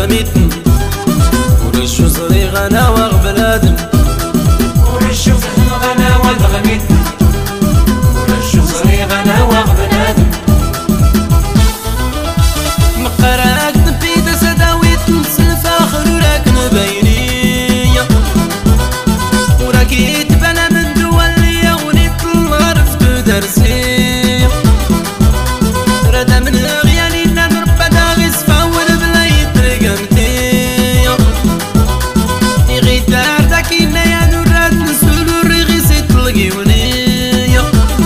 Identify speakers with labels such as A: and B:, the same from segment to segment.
A: ودغميتن ورشو صريغ انا وغبلادن
B: ورشو فهم غنا ودغميتن ورشو صريغ انا وغبلادن
A: مقراك نبيد سداويتن سلف اخر وراك نبيني وراك يتبنى من دولي ونيت الغرف تدرسي ردا من غياني نربى داغي سفاول بلا يترقمتي يغي دار داكينا يا نورات نسولو الرغي سيتلقي وني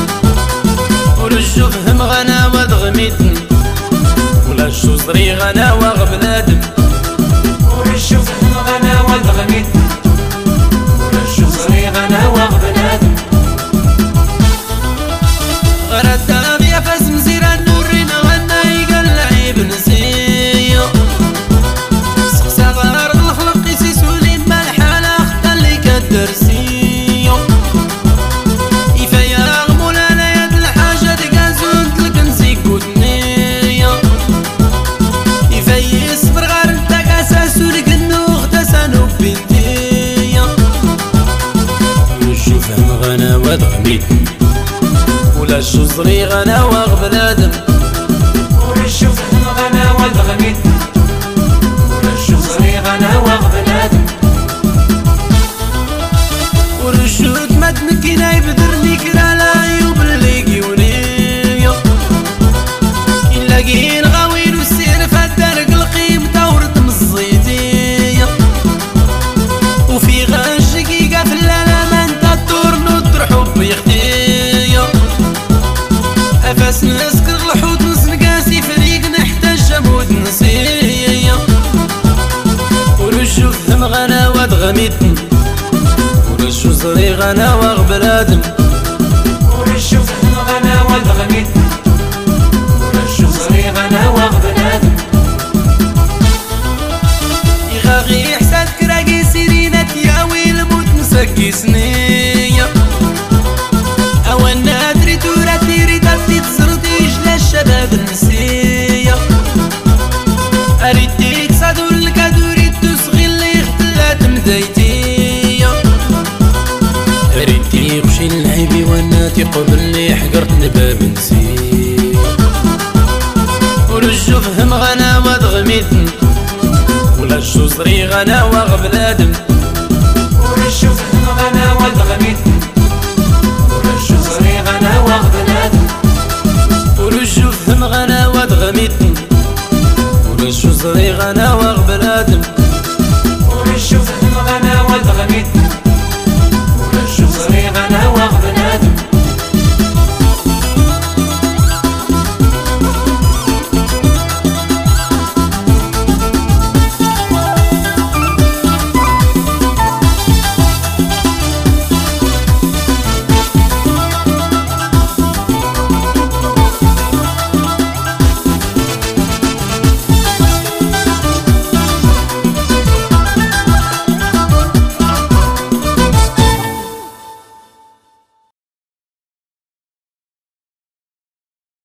A: ورجو فهم غنا ودغميتن ولا شو صري غنا وغبلادن
B: ورشو فهم غنا ودغميتن ولا شو صري غنا وغبلادن
A: غرد يا فاس مزيران نورينا غنا يقلع بنسيو سقسا غار الخلق يسيسولي ما الحالة خطا اللي كدرسيو يفيا غمولانا يد الحاجة تقازون تلك نسيكو دنيو يفيا يصبر غار انتاك اساسو لك النوخ تسانو بنتيو وشو فهم غنا ودغميتن ولا شو صري غنا وغبلادن
B: ورشو فهم غنا ودغميتن ولا شو صري غنا وغبلادن
A: ورشو تمدن كينا يبدرني كرا لا عيوب اللي قيونيو يلاقين غاوين والسير فالدرق القيم تورط مزيتيو وفي غاش دقيقة في اللالة انت الدور نطر حب يختيو أفاس نسكر الحوت نسنقاسي فريق نحتاج جمود نسيو ورشو فهم غنا ودغميتن ورشو صري غنا وغبلادن
B: ورشو فهم غنا ودغميتن ورشو صري غنا وغبلادن
A: يغاغي إحساس كراقي سيرينات يا ويل موت نسقي سنية أوان نادري توراتي ريتاتي تسرديش للشباب النسية أريديك صادور لك أدوري تسغي اللي اختلات مدايتية أريديك وشي العيبي واناتي قبل اللي حقرت نباب نسية ورجو فهم غنا ودغميتن ولا شو صري غنا وغبلادن
B: ورشو فهم غنا ودغميتن